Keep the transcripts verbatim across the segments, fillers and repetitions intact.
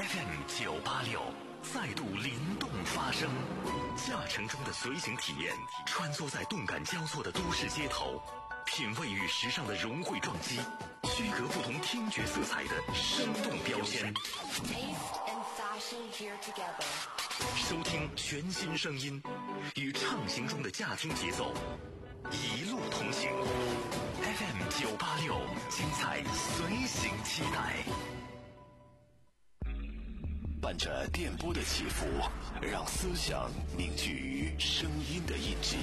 F M 九八六再度灵动发声，驾乘中的随行体验，穿梭在动感交错的都市街头，品味与时尚的融汇撞击，区隔不同听觉色彩的生动标签。收听全新声音，与畅行中的驾听节奏，一路同行。F M 九八六，精彩随行期待。伴着电波的起伏，让思想凝聚于声音的印记，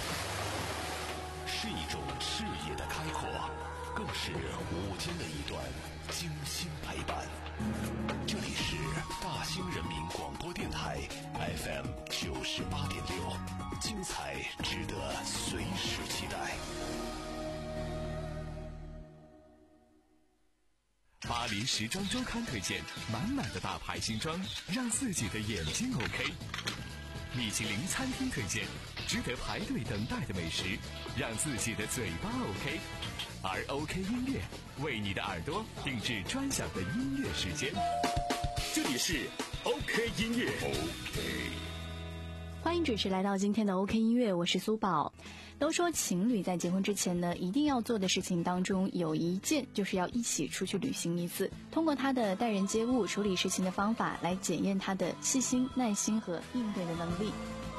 是一种视野的开阔，更是午间的一段精心陪伴。这里是大兴人民广播电台 F M 九十八点六，精彩值得随时期待。 巴黎时装周刊推荐满满的大牌新装，让自己的眼睛 OK。米其林餐厅推荐值得排队等待的美食，让自己的嘴巴 OK。而 OK 音乐为你的耳朵定制专享的音乐时间，这里是 OK 音乐。 OK， 欢迎准时来到今天的 OK 音乐，我是苏宝。都说情侣在结婚之前呢，一定要做的事情当中有一件就是要一起出去旅行一次，通过他的待人接物、处理事情的方法来检验他的细心、耐心和应对的能力。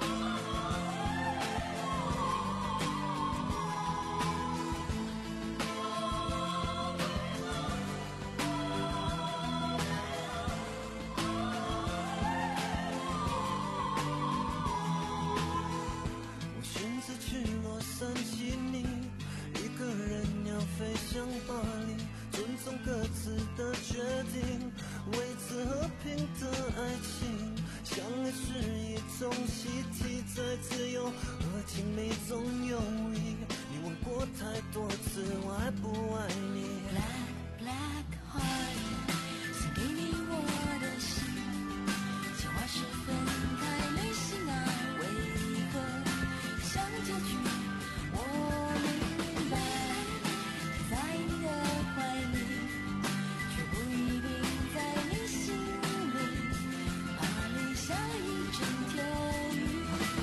飞向巴黎，尊重各自的决定，维持和平的爱情。相爱是一种习题，在自由和亲密中游移。你问过太多次，我爱不爱你。 Black black heart， 送给你我的心，计划是分开旅行啊，为何像结局我明白。在你的怀里，却不一定在你心里，怕留下一整天雨。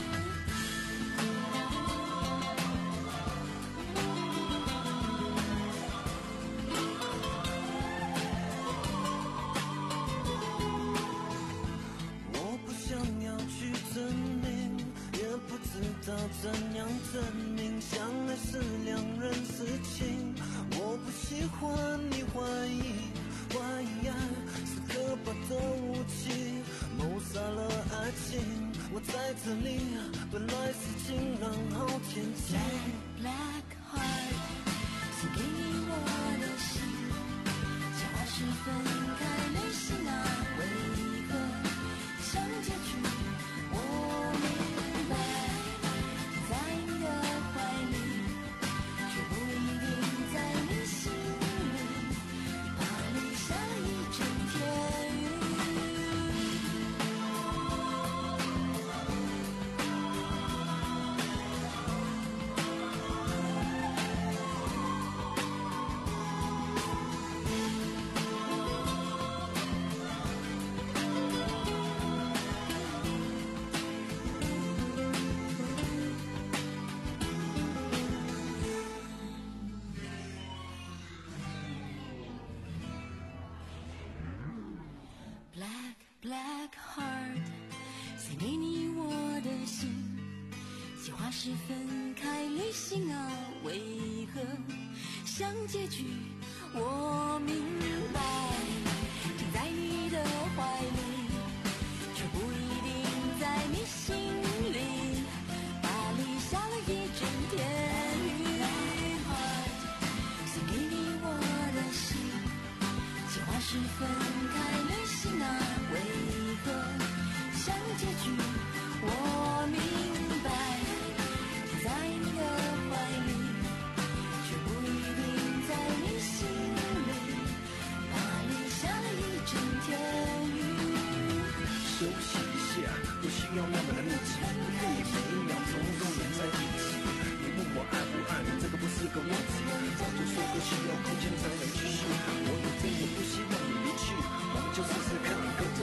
我不想要去证明，也不知道怎样证明，相爱是两人事情。我不喜欢你怀疑，怀疑爱是可怕的武器，谋杀了爱情。我在这里，本来是晴朗好天气。 Black black heart， 送给你我的心，计划是分开旅行啊，为何像结局我明白。在你的怀里，却不一定在你心里，怕留下一整天雨。Black black heart， 送给你我的心，计划是分开旅行啊，为何像结局我明白。停在你的怀里，却不一定在你心里，把留下了一整天雨。送给你我的心，计划是分开旅行啊，为何像结局我明白。停在你的怀里，却不一定在你心里，怕留下了一整天雨。 休息一下，不需要那么的密集，可以每一秒钟都黏在一起。你问我爱不爱你，这个不是个问题，早就说过需要空间才能继续。我也真的不希望你离去，我们就试试看各自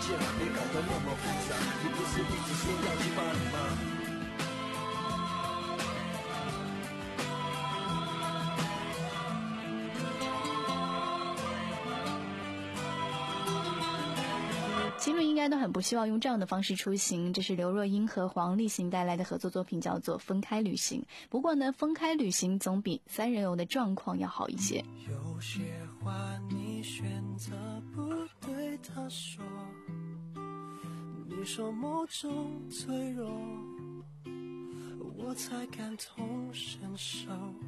件，别搞得那么复杂。你不是一直说要去巴黎吗？ 情侣应该都很不希望用这样的方式出行，这是刘若英和黄立行带来的合作作品，叫做《分开旅行》。不过呢，分开旅行总比三人游的状况要好一些。 有些话你选择不对他说，你说某种脆弱，我才感同身受。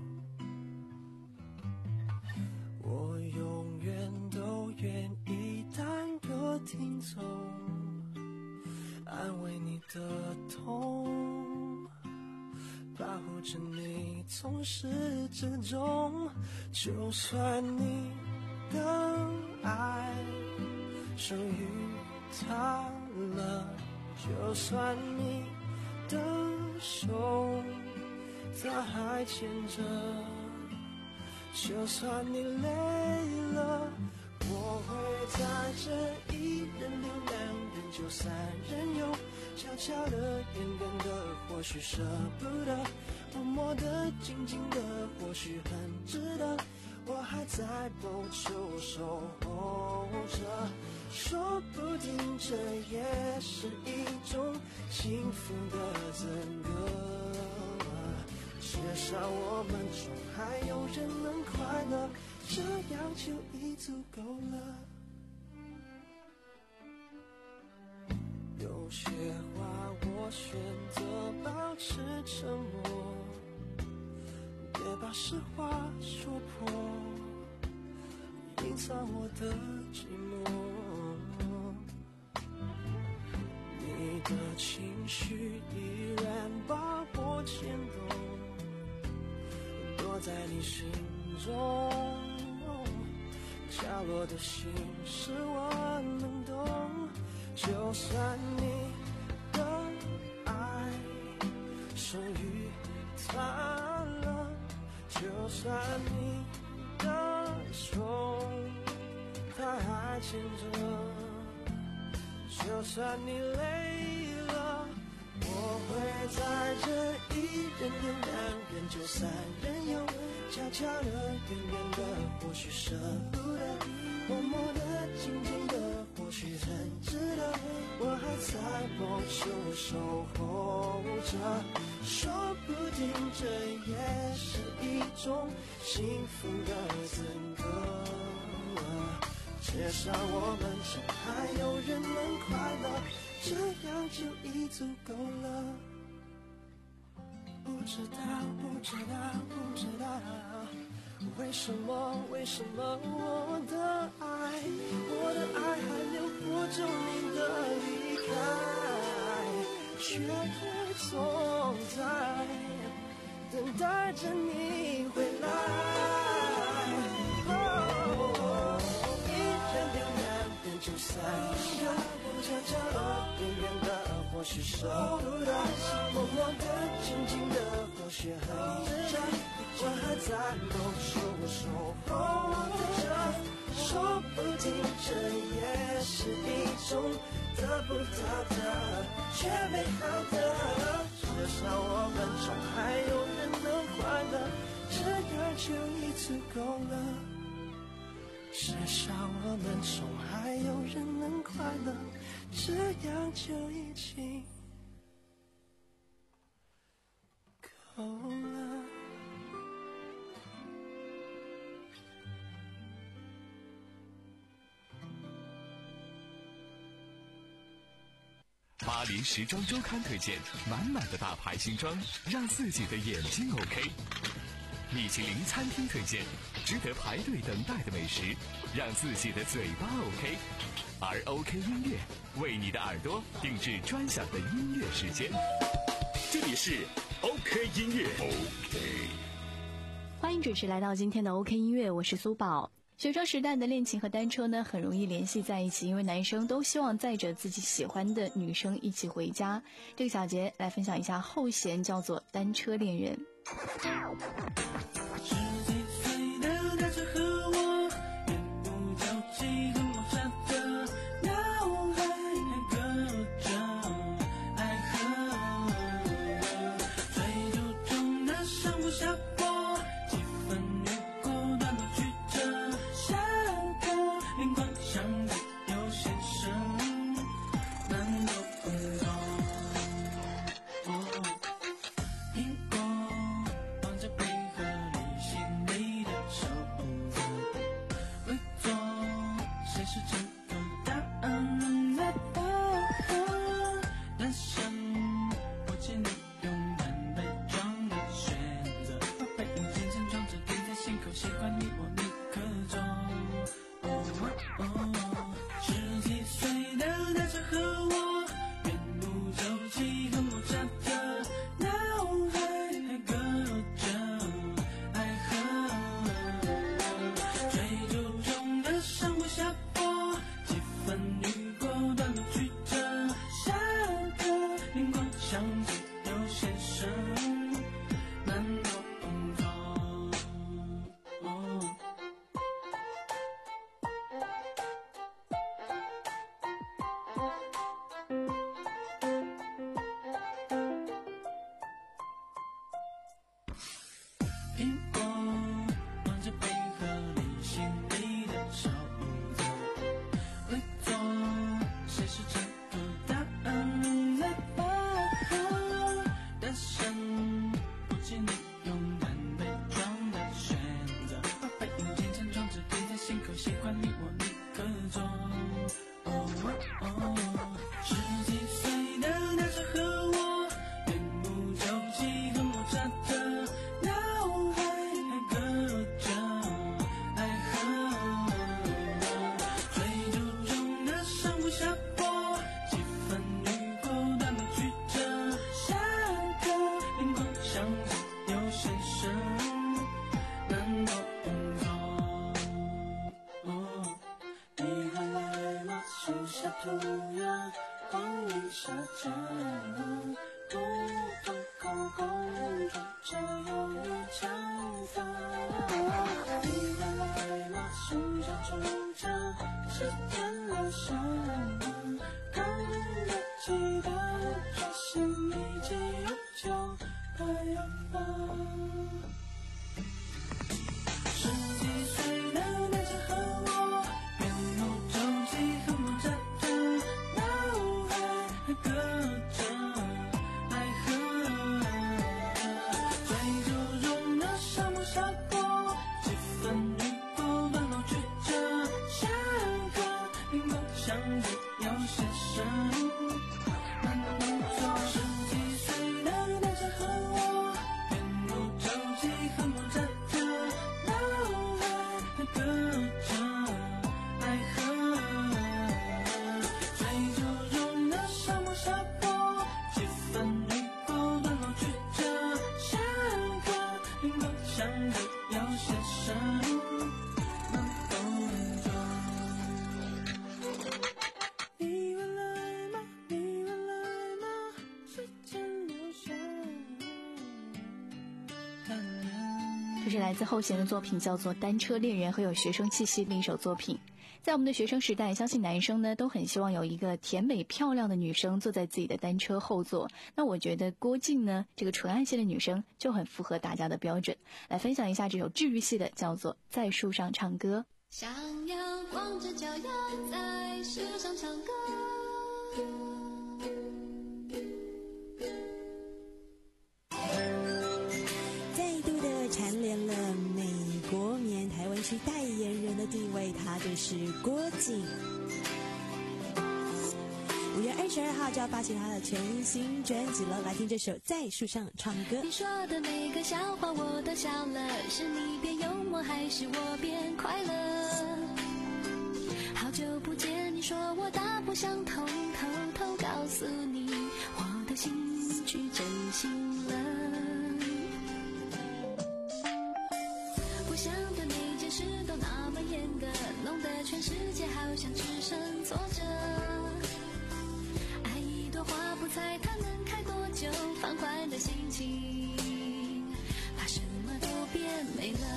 我永远都愿意当个听众，安慰你的痛，保护着你从始至终。就算你的爱属于他了，就算你的手他还牵着，就算你累了，我会在这一人留两人就三人游，悄悄的远远的或许舍不得，默默的静静的或许很值得，我还在某处守候着，说不定这也是一种幸福的整个，至少我们中还有人能快乐，这样就已足够了。有些话我选择保持沉默，别把实话说破，隐藏我的寂寞。你的情绪依然把我牵动，躲在你心中，角落的心事我能懂。就算你的爱属于他了，就算你的手他还牵着，就算你累了，我会在这一人留两人就三人游，悄悄的远远的或许舍不得，默默的静静的或许很值得，我还在某处守候着，说不定这也是一种幸福的整个，至少我们中还有人能快乐，这样就已足够了。不知道不知道不知道为什么为什么我的爱我的爱还没有活中你的离开，却还总在等待着你回来。哦，一人留两人就三人游，悄悄的远远的或许舍不得，默默的静静的或许很值得，我还在某处守候着，说不定这也是一种得不到的却美好的，至少我们中还有人能快乐，这样就已足够了，至少我们中还有人能快乐，这样就已经够了。 巴黎时装周刊推荐满满的大牌新装，让自己的眼睛 OK。米其林餐厅推荐值得排队等待的美食，让自己的嘴巴 OK。而 OK 音乐为你的耳朵定制专享的音乐时间。这里是 OK 音乐 OK。 欢迎准时来到今天的 OK 音乐，我是苏宝。学生时代的恋情和单车呢，很容易联系在一起，因为男生都希望载着自己喜欢的女生一起回家。这个小节来分享一下后弦，叫做单车恋人。 十几岁的单车和我，也不交集的梦想着脑海你我立刻走。哦哦哦，十几岁的他只和我面目皱起和莫扎特，脑海还搁着爱河，追逐中的上坡下坡，几分雨过断了曲折，下个灵光相机有些深，难懂透。哦苹果望着贝壳里心里的沼泽，会做谁是这个答案来吧，大声不及你勇敢被撞的选择，把背影渐渐装着贴在心口，喜欢你我立刻走。哦哦哦，十几岁的他只和我面目皱起和莫扎特，脑海还搁着爱河，追逐中的上坡下坡，几分雨过断了曲折，下个灵光相机有些深，难懂透。哦，你还来吗？树下涂鸦，光影下降，不同空空中这忧郁长发。你还来吗？树下种着是天的伤，看得记得这心已经有酒的阳光。十几岁的那只和我面目皱起和莫扎特，脑海还搁着爱河，追逐中的上坡下坡，几分雨过断了曲折，下个灵光相机有些深，难懂透。十几岁的那只和我面目皱起和莫扎特，脑海还搁着爱河，追逐中的上坡下坡，几分雨过断了曲折，下个灵光相机有些深，难懂透。你会来吗？你会来吗？时间留下看人。 这是来自后弦的作品，叫做《单车恋人》，很有学生气息的一首作品。在我们的学生时代，相信男生呢都很希望有一个甜美漂亮的女生坐在自己的单车后座。那我觉得郭靖呢，这个纯爱系的女生就很符合大家的标准。来分享一下这首治愈系的，叫做《在树上唱歌》。 想要光着脚丫在树上唱歌， 再度的蝉联了美国棉台湾区代言人的地位，他就是郭靖。五月二十二号就要发行他的全新专辑了，来听这首《在树上唱歌》。 你说的每个笑话我都笑了，是你变幽默还是我变快乐？好久不见，你说我大不相同，偷偷告诉你我的心去真心了。不想的每件事都那么严格，弄得全世界好像只剩挫折。爱一朵花不猜它能开多久，放缓的心情把什么都变美了。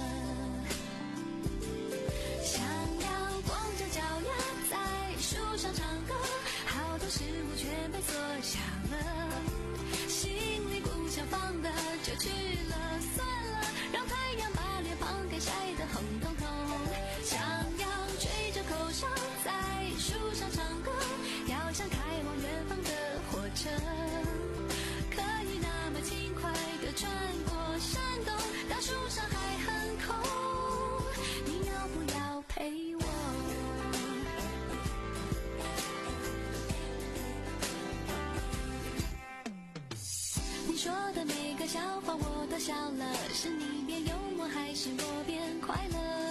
想要光着脚丫在树上唱歌，好多事物全被缩小了，心里不想放的就去了，算了，让太阳把脸庞给晒得红彤彤。想要吹着口哨在树上唱歌，要像开往远方的火车，可以那么轻快地穿过山洞，当树上还很空，你要不要陪我？你说的每个笑话我都笑了，是你变幽默还是我变快乐？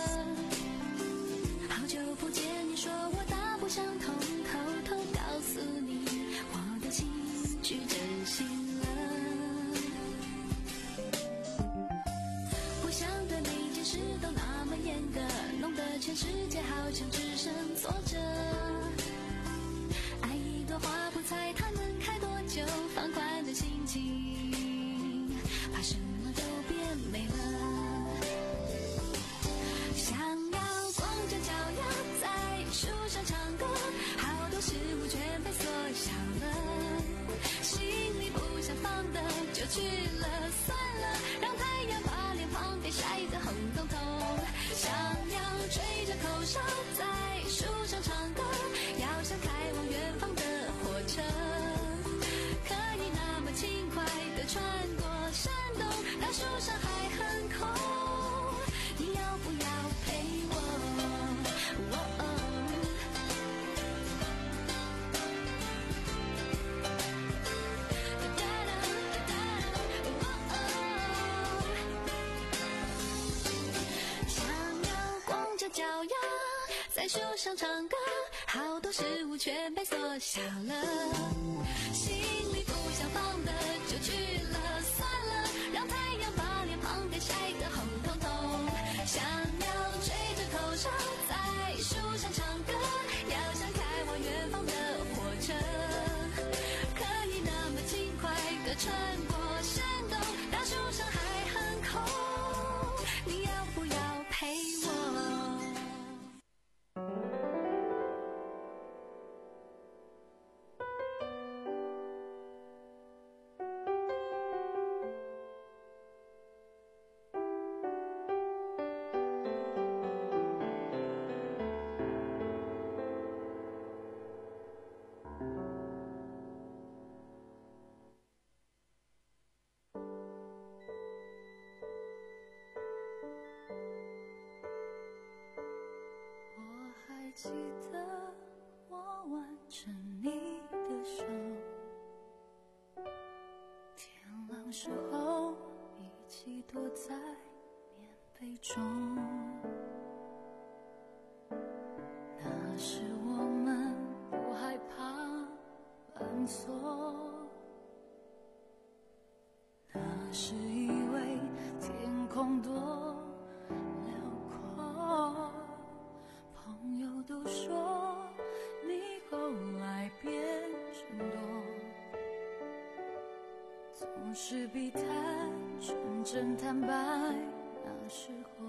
世界好像只剩挫折。爱一朵花，不猜它能开多久，放宽的心情，怕什么都变美了。想要光着脚丫在树上唱歌，好多事物全被缩小了，心里不想放的就去了，算了，让太阳把脸庞给晒得红彤彤。想要吹着口哨在树上唱歌，要像开往远方的火车，可以那么轻快地穿过山洞，那树上还很空，你要不要陪我？哦哦脚丫在树上唱歌，好多事物全被缩小了，心里不想放的就去了，算了，让太阳把脸庞给晒得红彤彤。想要吹着口哨在树上唱歌，要像开往远方的火车，可以那么轻快地穿过山洞，大树上还很空，你要不要陪我？记得我挽着你的手，天亮时候一起躲在棉被中，那时我们不害怕犯错，那时以为天空多辽阔，朋友都说你后来变真多，总是避谈纯真坦白，那时候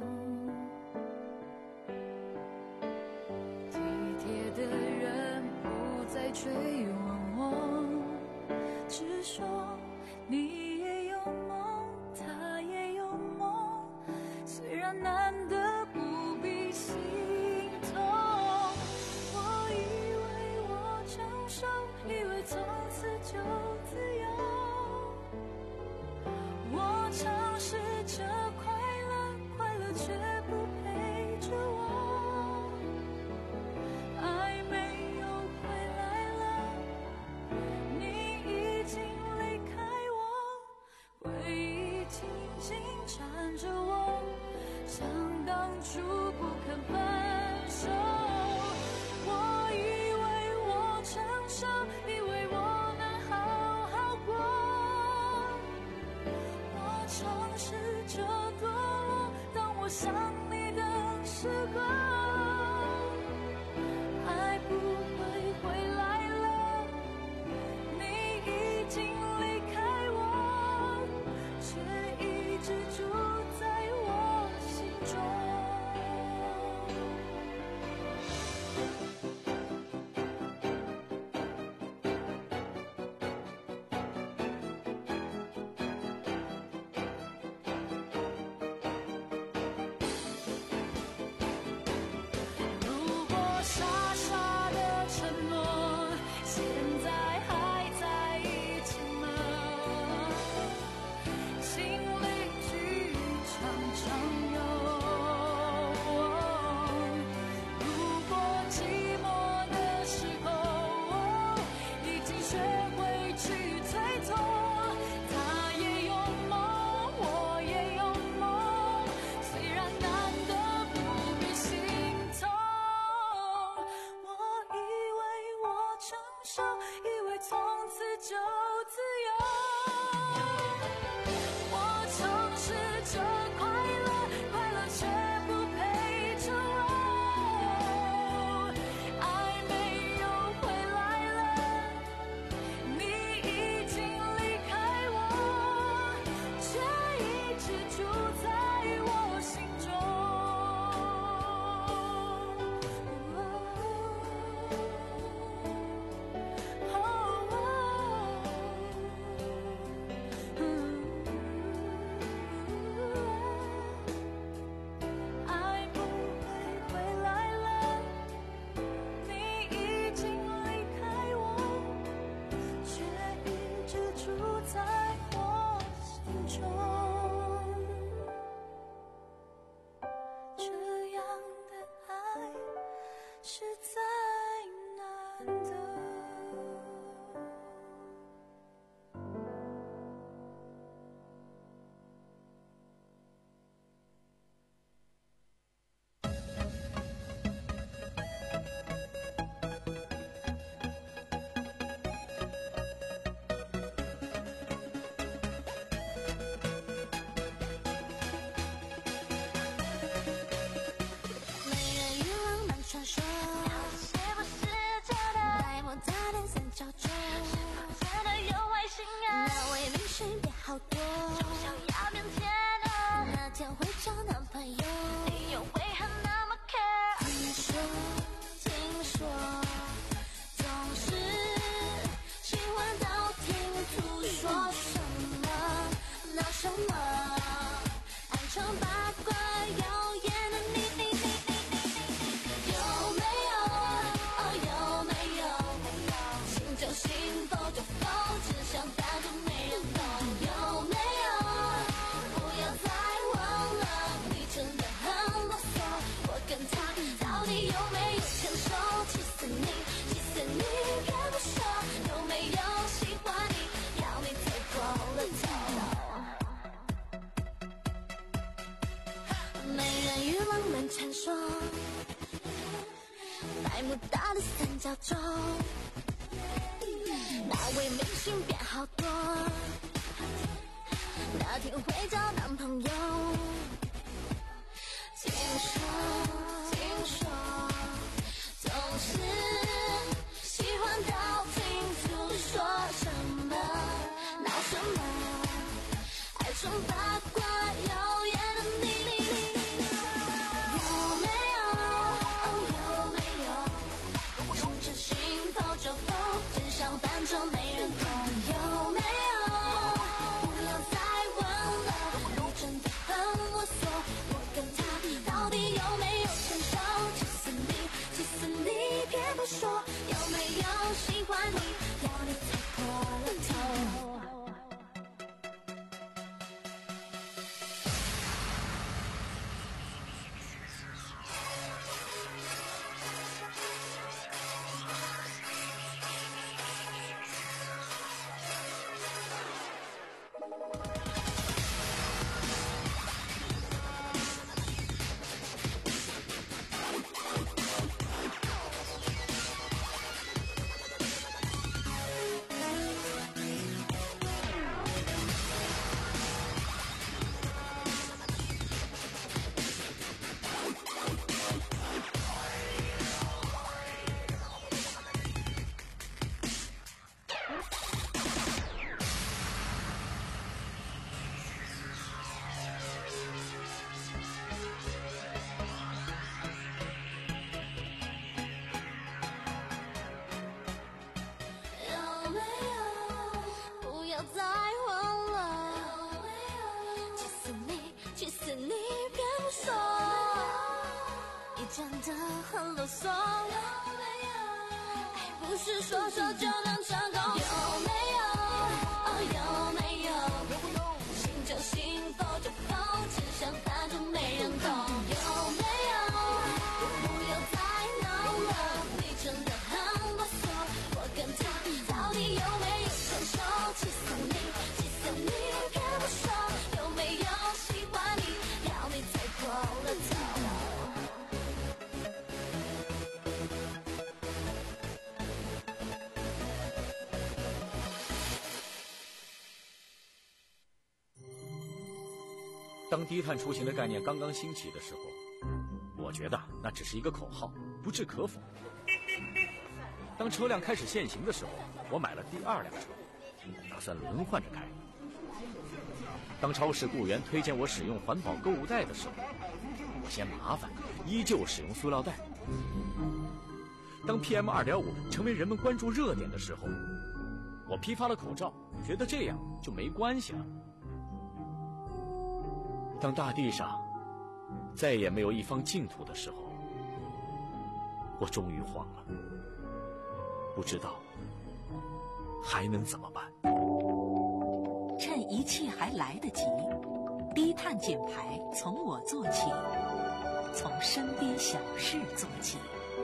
体贴的人不再追问我，只说你也有梦，他也有梦，虽然难得不必心痛。我以为我成熟，以为从此就自由，我尝试着快乐，快乐却不陪着我，爱没有回来了，你已经离开我，回忆紧紧缠着我，像当初不肯分手。我以为我成熟，以为我能好好过，我尝试着堕落，当我想你的时候，爱不会回来了，你已经离开我，却一直住在我心中。 百慕大的三角洲，那位明星变好多，那天会交男朋友。听说听说总是喜欢道听途说，什么闹什么，爱传八卦谣言的你，有没有有没有牵着心跑着跑，真相反正没人懂，有没有不要再问了，你真的很啰嗦，我跟他到底有没有牵手，气死你气死你别不说，有没有喜欢你，要你猜破了头。有没有不要再问了，有没有气死你气死你别不说，你真的很啰嗦，有没有爱不是说说就能成功，有没有哦有没有心就心否就否，真相反正没人懂，有没有不要再闹了，你真的很啰嗦，我跟他到底有没有牵手，气死你气死你别不说，有没有喜欢你，要你猜破了头。 当低碳出行的概念刚刚兴起的时候，我觉得那只是一个口号，不置可否。当车辆开始限行的时候，我买了第二辆车，打算轮换着开。当超市雇员推荐我使用环保购物袋的时候，我嫌麻烦，依旧使用塑料袋。当 P M 二点五 成为人们关注热点的时候，我批发了口罩，觉得这样就没关系了。当大地上再也没有一方净土的时候，我终于慌了，不知道还能怎么办。 趁一切还来得及，低碳减排从我做起，从身边小事做起。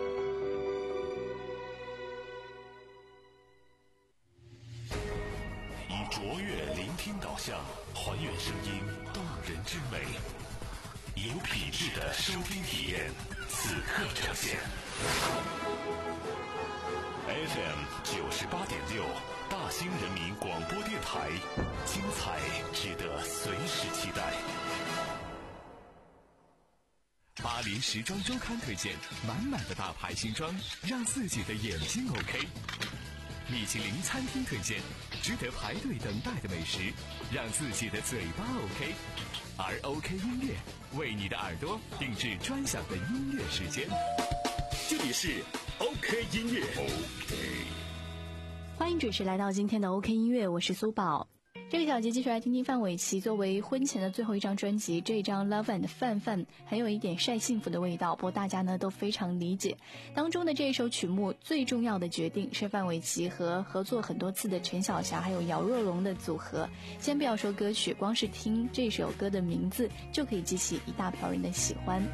以卓越聆听导向，还原声音动人之美，有品质的收听体验，此刻呈现。F M 九十八点六，大兴人民广播电台，精彩值得随时期待。 巴黎时装周刊推荐满满的大牌新装，让自己的眼睛 OK。米其林餐厅推荐值得排队等待的美食，让自己的嘴巴 OK。而 OK 音乐为你的耳朵定制专享的音乐时间。这里是 OK 音乐 OK。 欢迎准时来到今天的 OK 音乐，我是苏宝。这个小节继续来听听范玮琪作为婚前的最后一张专辑，这一张 Love and 范范很有一点晒幸福的味道，不过大家呢都非常理解。当中的这一首曲目最重要的决定是范玮琪和合作很多次的陈小霞还有姚若龙的组合。先不要说歌曲，光是听这首歌的名字就可以激起一大票人的喜欢。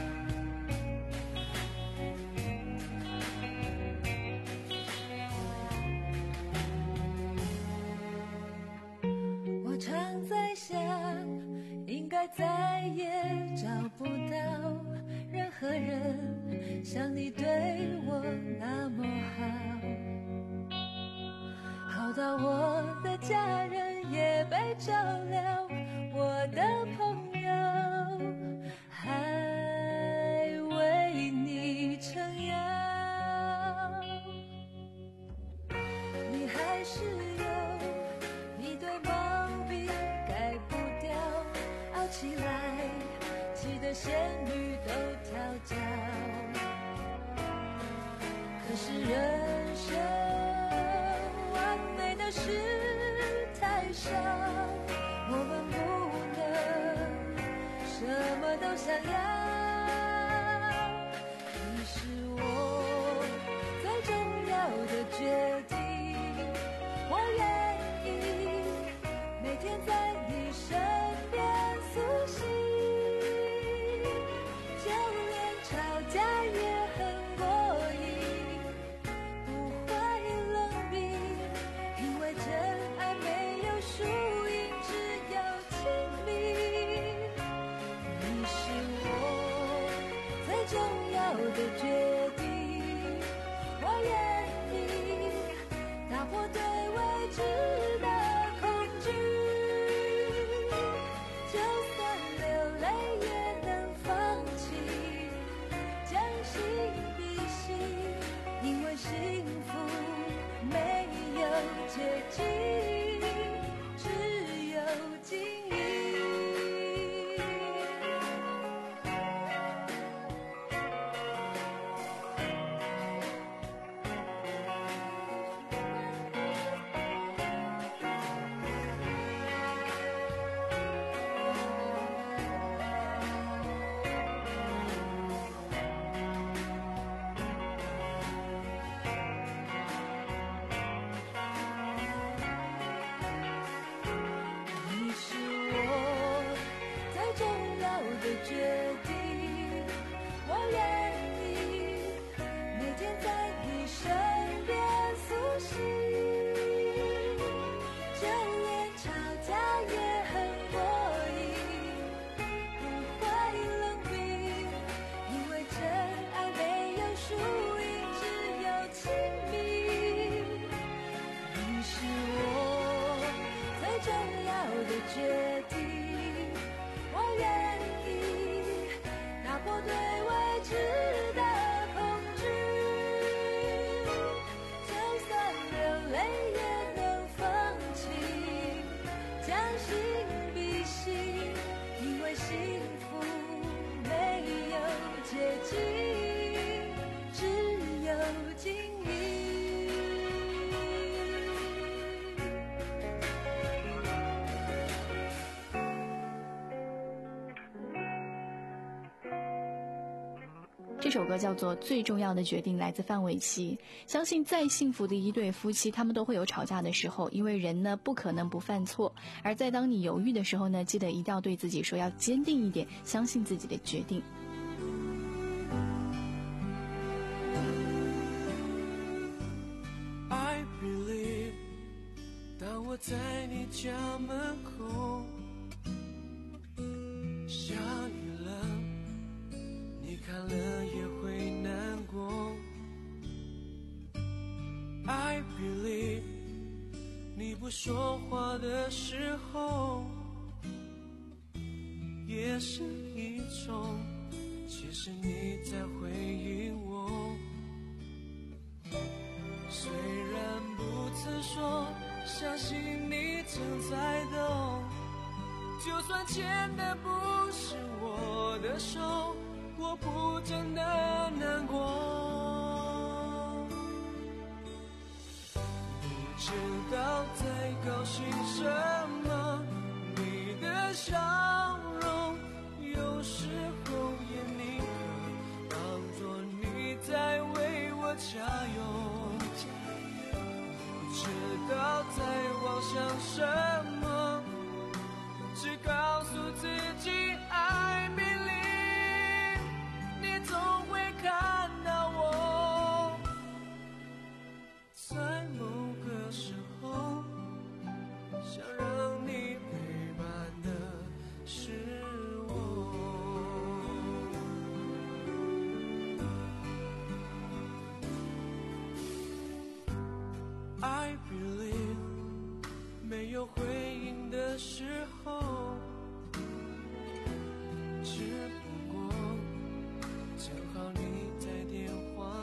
常在想，应该再也找不到任何人像你对我那么好，好到我的家人也被照料，我的朋友还为你撑腰。你还是有一堆毛病改不掉，傲起来气得仙女都跳脚。可是人生完美的事太少，我们不能什么都想要。你是我最重要的决定，我愿意每天在你身边苏醒，就连吵架也很过瘾，不会冷冰，因为真爱没有输赢，只有亲密。你是我最重要的决定，我愿意打破对未知的恐惧，就算流泪也能放弃，将心比心，因为幸福没有捷径，只有经营。你是我最重要的决定，我愿意每天在你身边苏醒，就连吵架也很过瘾，不会冷冰，因为真爱没有输赢，只有亲密。你是我最重要的决定，我愿意打破对未知的恐惧，就算流泪也能放弃，将心比心，因为幸福没有捷径，只有经营。 这首歌叫做《最重要的决定》，来自范玮琪。相信再幸福的一对夫妻，他们都会有吵架的时候，因为人呢不可能不犯错。而在当你犹豫的时候呢，记得一定要对自己说，要坚定一点，相信自己的决定。 I believe， 当我在你家门口下雨了，你看了也会难过。I believe， 你不说话的时候也是一种，其实你在回应我。虽然不曾说，相信你正在懂，就算牵的不是我的手，我不真的难过。不知道在高兴什么，你的笑容有时候也宁可当作你在为我加油。不知道在妄想什么，只告诉自己 I believe， 你总会看到我，在某个时候想让你陪伴的是我。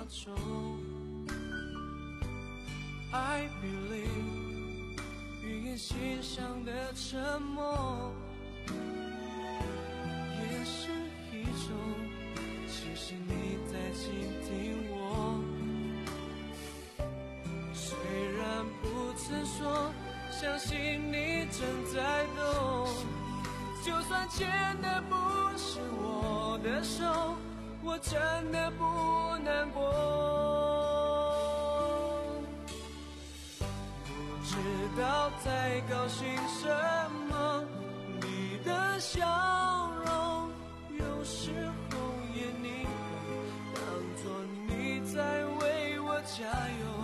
钟。I believe 语言欣赏的沉默也是一种，其实你在倾听我。虽然不曾说相信你正在懂，就算牵的不是我的手，我真的不难过。不知道在高兴什么，你的笑容有时候也宁可当作你在为我加油。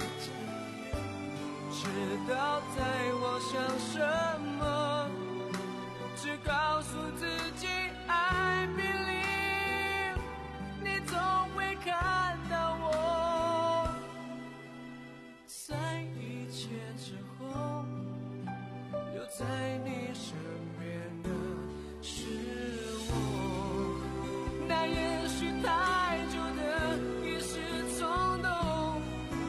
知道在妄想什么，只告诉自己 I believe 你总会看到我。在一切之后，留在你身边的是我。那也许太久的一时冲动，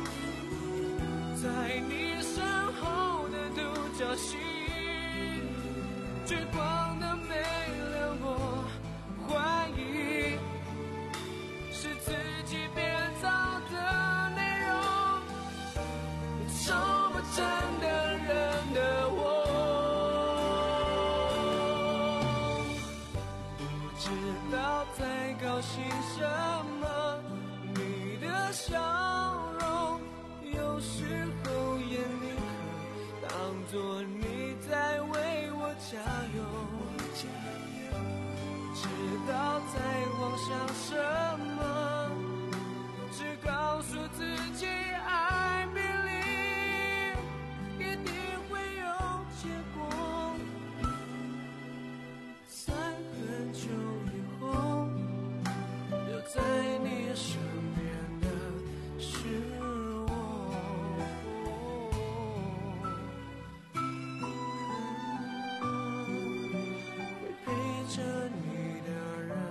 在你身后的独角戏，追光的没了我，怀疑是自己编造的内容，丑不成的人的我。不知道在高兴什么，你的笑容有时候也宁可当作你在为我加油。知道在妄想什么，只告诉自己 I believe 一定会有结果。在很久以后，留在你身边的是我。会陪着你的人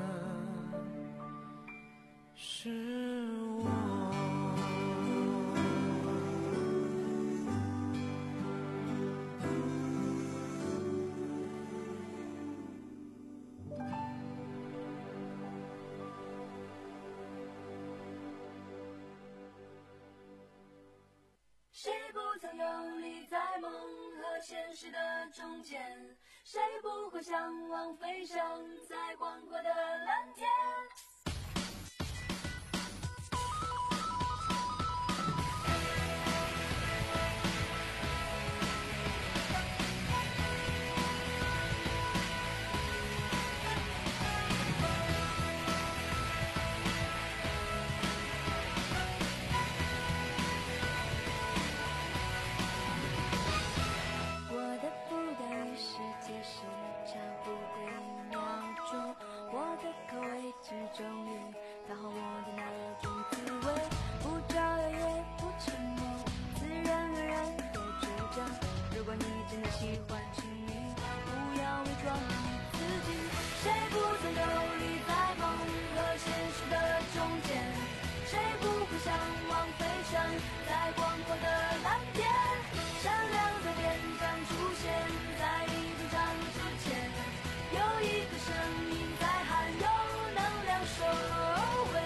是我。 谁不曾游离在梦和现实的中间？谁不会向往飞翔在广阔的蓝天？我的不等于世界是差不多一秒钟，我的口味只忠于讨好我的那种滋味，不招摇也不沉默，自然而然的倔强。如果你真的喜欢，请你不要伪装你自己。谁不曾游离在梦和现实的中间？谁不会向往飞翔在广阔的蓝天？闪亮的电站出现在你登场之前，有一个声音在喊，有能量收尾。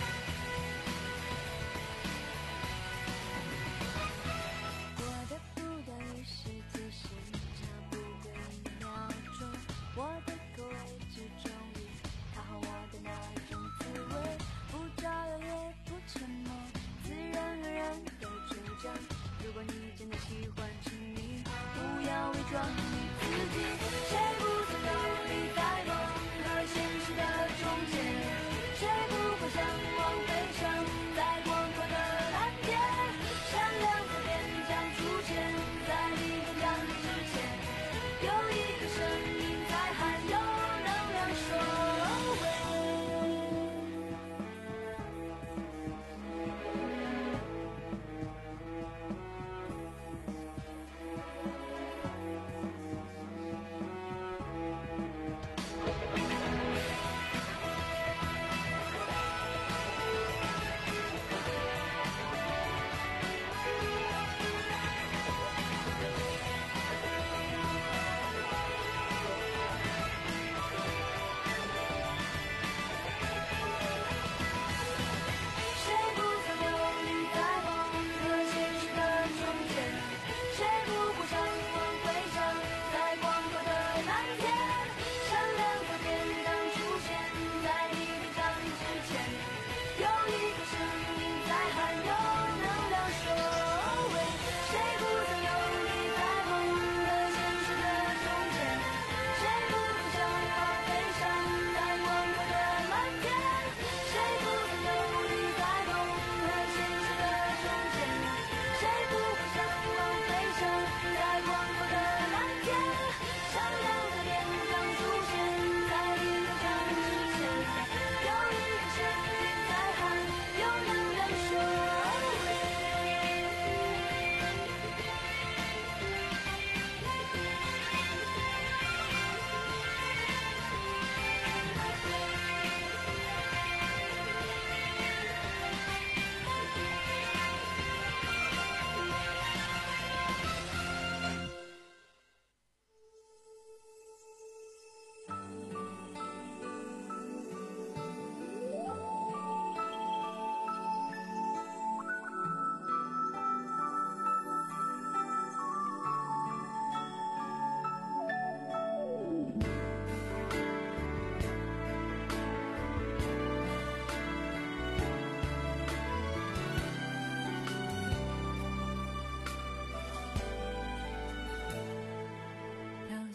我的不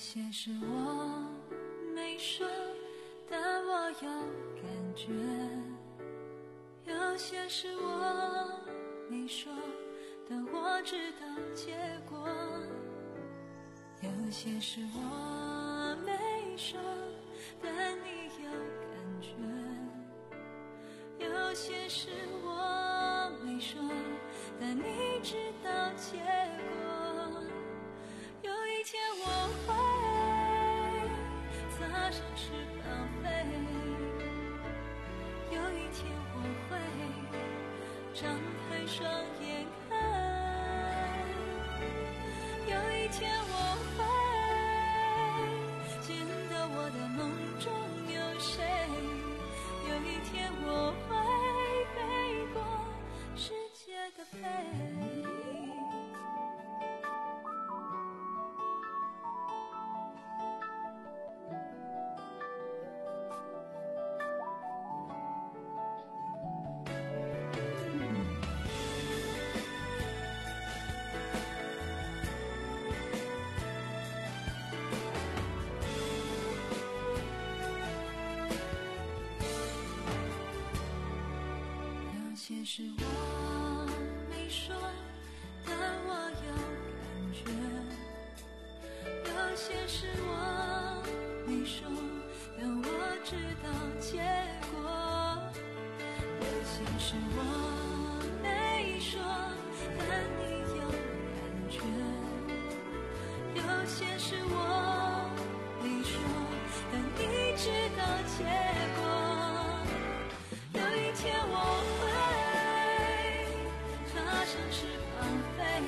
些事我没说，但我有感觉；有些事我没说，但我知道结果；有些事我没说，但你有感觉；有些事我没说，但你知道结果。有一天我会踏上翅膀飞，有一天我会张开双眼看，有一天我会见到我的梦中有谁，有一天我会飞过世界的背。有些事我没说，但我有感觉；有些事我没说，但我知道结果；有些事我没说，但你有感觉；有些事我没说，但你知道结果。有一天我踏上翅膀飞，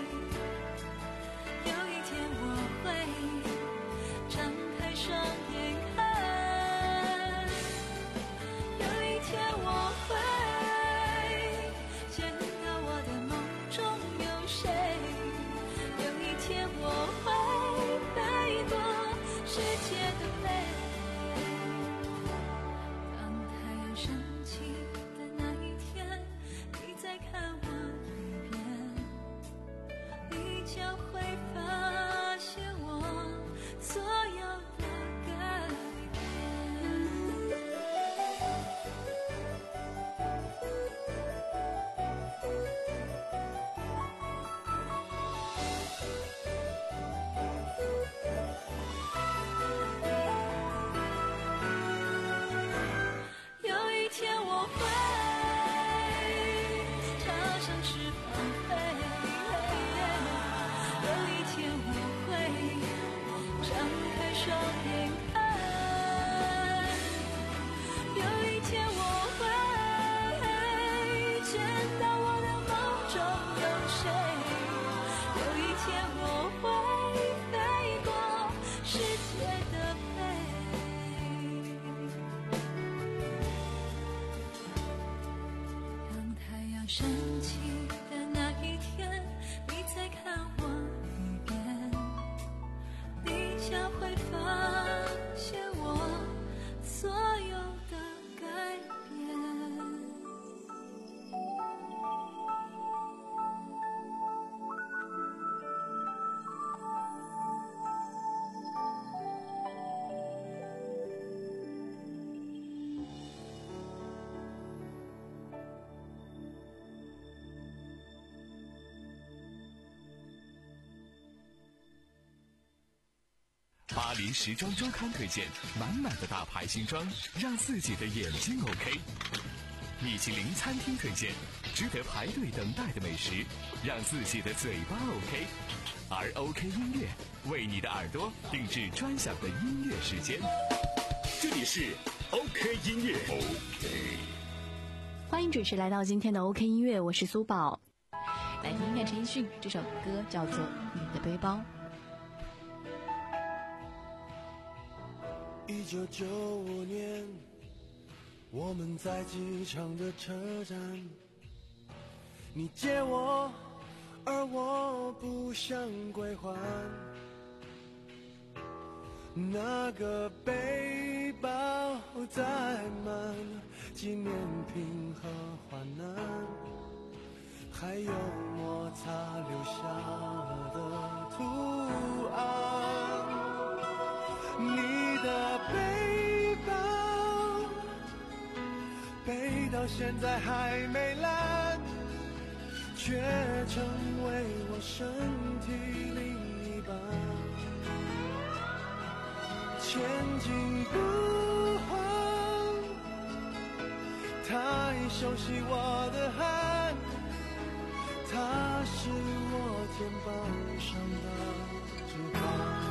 有一天我会张开双眼看，有一天我会见到我的梦中有谁，有一天我会飞过世界的背。当太阳升起的那一天，你再看我一遍，你将会发现我所有的改有一天我会踏上翅膀飞，有一天我会张开双眼看，有一天我会见到我的梦中有谁，有一天我会飞过世界的背。当太阳升起的那一天，你再看我一遍，你将会发现我所有的改变。 巴黎时装周刊推荐满满的大牌新装，让自己的眼睛 OK。米其林餐厅推荐值得排队等待的美食，让自己的嘴巴 OK。而 OK 音乐为你的耳朵定制专享的音乐时间。这里是 OK 音乐 OK。 欢迎准时来到今天的 OK 音乐，我是苏宝。来听听陈奕迅，这首歌叫做《你的背包》。 一九九五年，我们在机场的车站，你借我，而我不想归还。那个背包载满纪念品和患难，还有摩擦留下的图案。 你的背包背到现在还没烂，却成为我身体另一半。前进不慌，它已熟悉我的汗，它是我肩膀上的翅膀。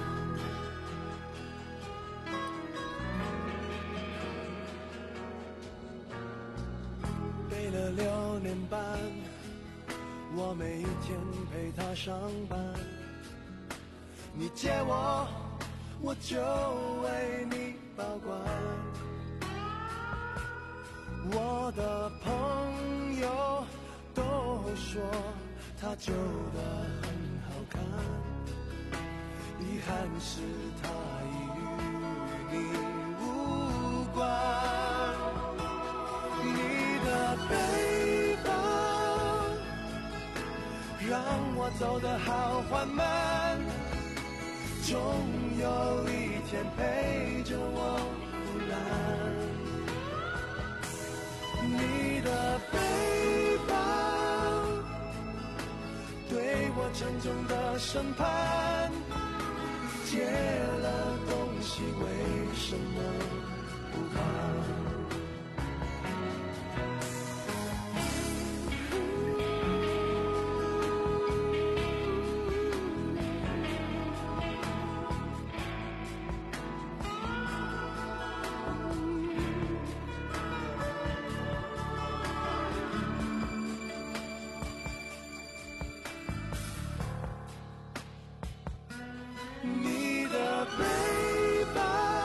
背了六年半，我每一天陪他上班。你借我，我就为你保管。我的朋友都说他旧的很好看，遗憾是他已与你无关。你的背包让我走得好缓慢，终有一天陪着我腐烂。你的背包对我沉重的审判，借了东西为什么不还？你的背包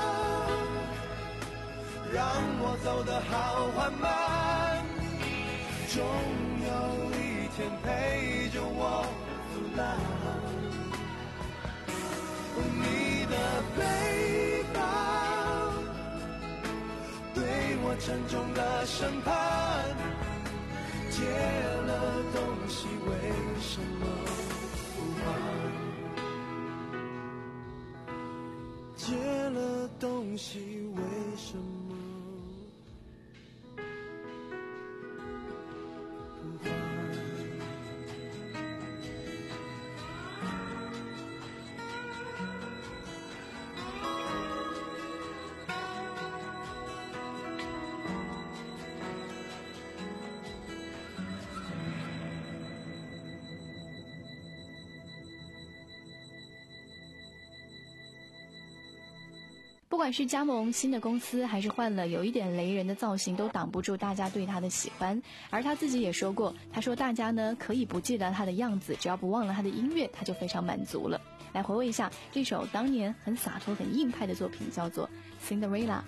让我走得好缓慢，终有一天陪着我腐烂。你的背包对我沉重的审判，借了东西为什么不还？借了东西为什么不还？ 不管是加盟新的公司，还是换了有一点雷人的造型，都挡不住大家对他的喜欢。而他自己也说过，他说大家呢可以不记得他的样子，只要不忘了他的音乐，他就非常满足了。来回味一下这首当年很洒脱很硬派的作品，叫做 Cinderella。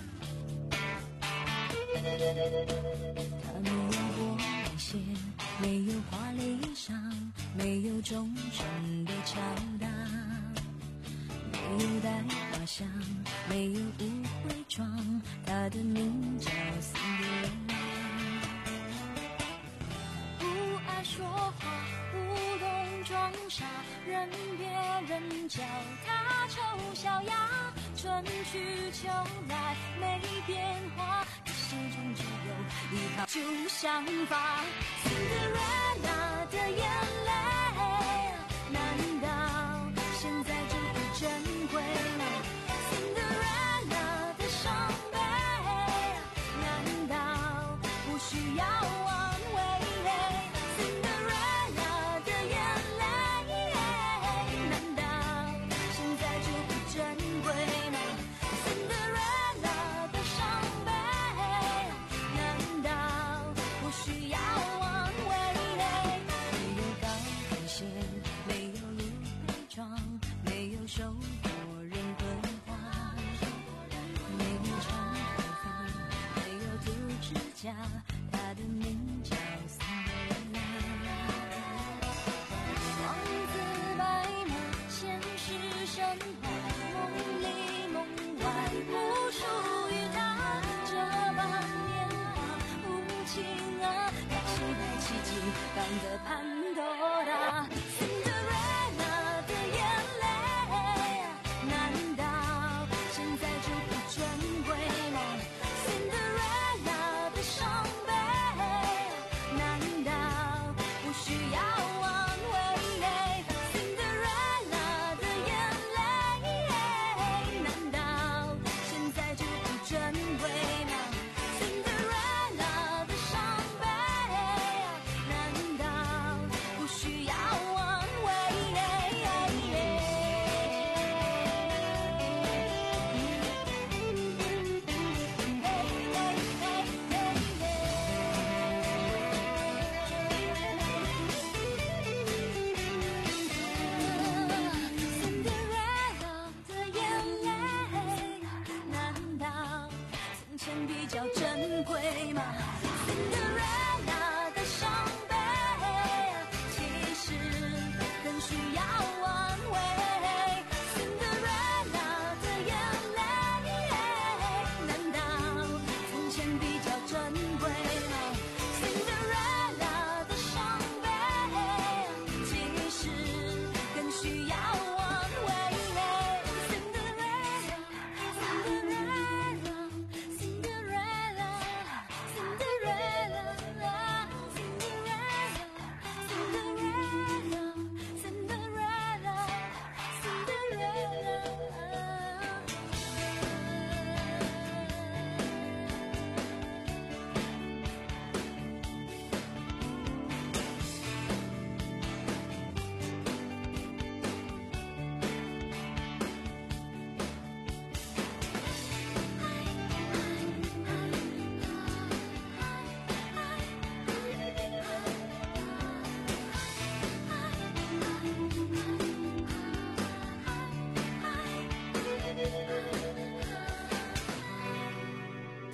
他没有波鞋，没有华丽衣裳，没有忠诚的敲打，没有带花香，没有误会妆，他的名叫辛德瑞拉。不爱说话，不懂装傻，任别人叫他丑小鸭，春去秋来没变化，可始终只有一套旧想法。Cinderella 的眼泪，难道现在就不珍贵吗？ Cinderella 的伤悲，难道不需要安慰？ Cinderella 的眼泪，难道现在就不珍贵吗？ Cinderella 的伤悲，难道不需要安慰？没有高跟鞋，没有露背装，没有受过人钝化，没有长头发，没有涂指甲，他的名叫辛德瑞拉。王子白马，现实神话，梦里梦外不属于他。这般年华无情啊，他期待奇迹般的潘多拉。Cinderella 的眼泪，难道现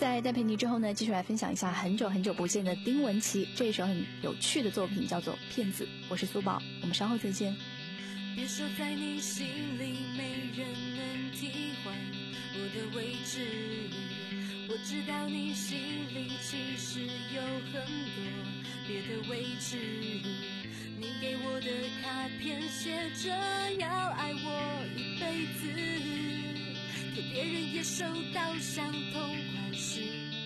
在戴佩妮之后呢，继续来分享一下很久很久不见的丁文琪这一首很有趣的作品，叫做《骗子》。我是苏宝，我们稍后再见。 别说在你心里没人能替换我的位置，我知道你心里其实有很多别的位置。你给我的卡片写着要爱我一辈子，可别人也收到相同款式。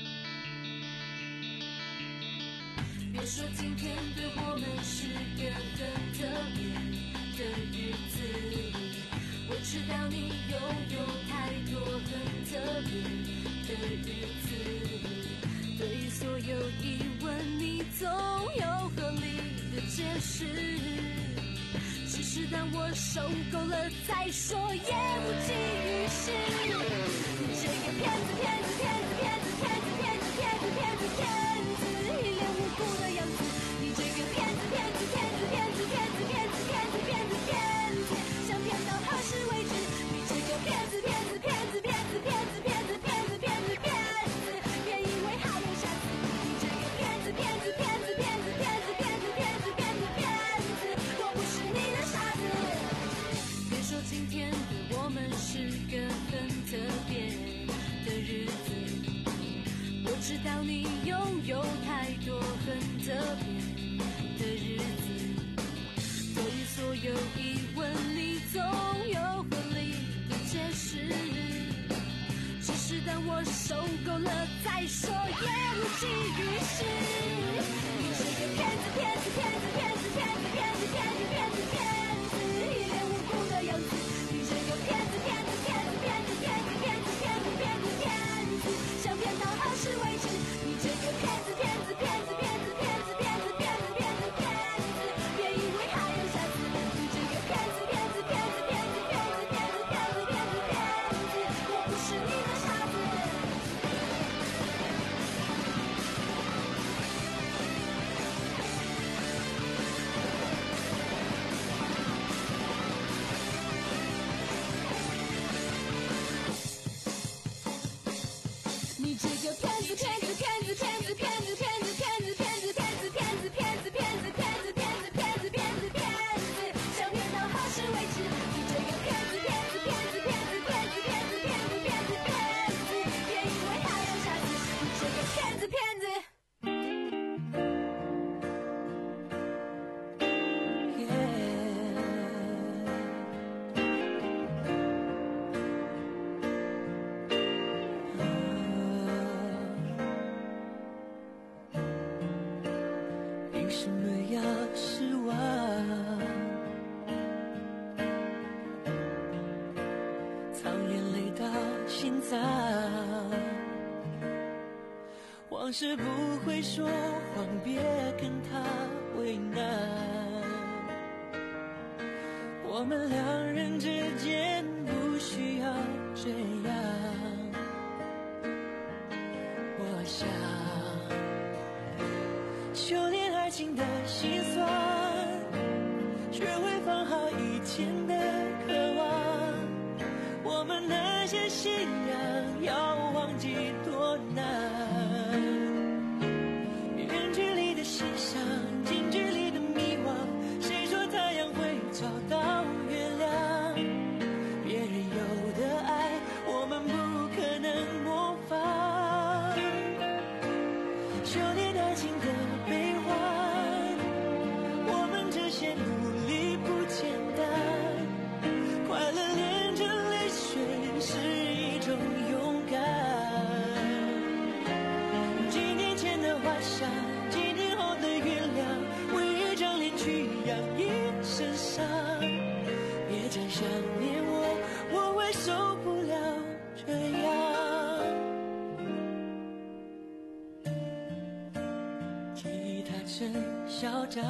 别说今天对我们是个很特别的日子，我知道你拥有太多很特别的日子，对于所有疑问你总有合理的解释，只是当我受够了再说也无济于事。你这个骗子骗子骗子骗子骗子骗子骗子骗子骗子，一脸无辜的样子。你这个骗子骗子骗子骗子骗子骗子骗子骗子骗子，想骗到何时为止？你这个骗子骗子骗子骗子骗子骗子骗子骗子骗子，别以为还有下次。你这个骗子骗子骗子骗子骗子骗子骗子骗子骗子，我不是你的傻子。别说今天对我们是个很特别的日子，我知道你拥有太多很特别的日子，对于所有疑问你总有合理的解释，只是当我受够了再说也无济于事。你这个骗子骗子骗子骗子骗子骗子骗子骗子骗子，一脸无辜的样子。你这个骗子骗子骗子骗子骗子骗子骗子骗子骗子，想骗到何时为止？你这个骗子骗子骗子骗子骗子骗子骗子骗子骗子，别以为还有下次。你这个骗子骗子骗子骗子骗子骗子骗子骗子骗子，我不是你的傻子。你这个骗子骗子骗子骗子骗子骗子骗子骗子骗子骗子骗子骗子骗子骗子骗子骗子骗子，想骗到何时为止？你这个骗子骗子骗子骗子骗子骗子骗子骗子骗子，别以为还有下次。你这个骗子骗子。 凭什么要失望？藏眼泪到心脏，往事不会说谎，别跟他为难。我们两人之间不需要这样，我想修炼爱情的心酸，学会放好以前的渴望。我们那些信仰要忘记多难，远距离的欣赏，近距离的迷惘。谁说太阳会找到月亮？别人有的爱，我们不可能模仿。修炼爱情的悲欢，我们这些努力不简单。快乐连着泪水是一种勇敢。几年前的幻想，几年后的原谅，为一张脸去养一身伤。别再想念我，我会受不了这样。吉他真嚣张，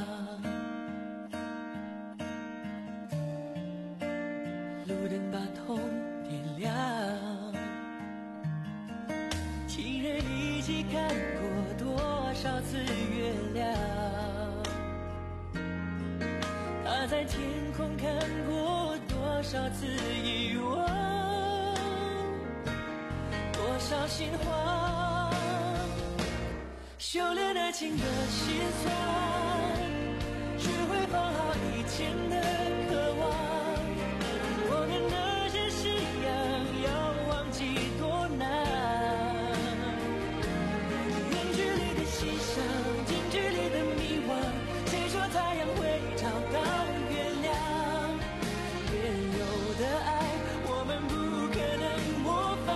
路灯把痛点亮，情人一起看过多少次月亮，他在天空看过多少次遗忘，多少鲜花修炼爱情的心酸，学会放好以前的渴望，我们那些信仰要忘记多难。远距离的欣赏，近距离的迷惘，谁说太阳会找到月亮？别人有的爱，我们不可能模仿。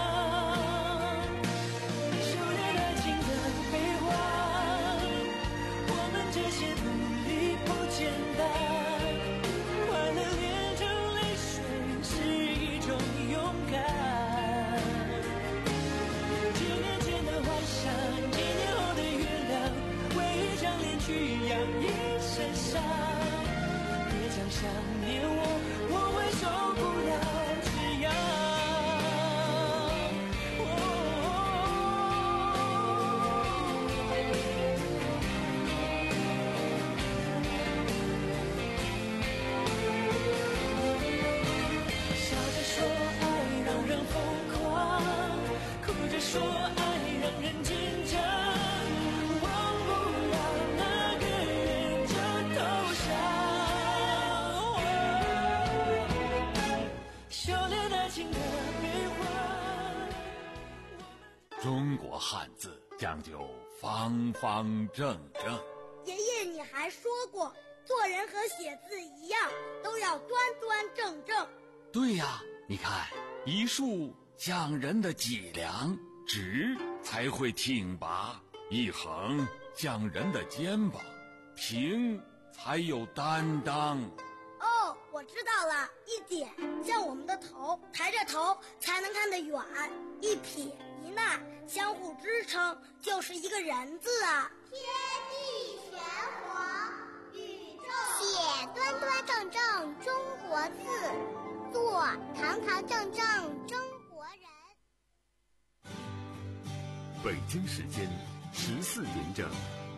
修炼爱情的悲欢，我们这些努力不简单。快乐炼成泪水是一种勇敢。几年前的幻想，几年后的原谅，为一张脸去养一身伤。别讲想念我，我会受不了这样。笑着说爱让人疯狂，哭着说爱让人紧张，忘不了那个人就投降。修炼爱情的悲欢。 中国汉字讲究方方正正。 爷爷，你还说过，做人和写字一样，都要端端正正。 对呀，你看，一竖讲人的脊梁，直才会挺拔；一横讲人的肩膀，平才有担当。 哦，我知道了，一点像我们的头，抬着头才能看得远；一撇一捺相互支撑，就是一个人字啊。 天地玄黄，宇宙写端端正正中国字，做堂堂正正中国人。 北京时间十四点整。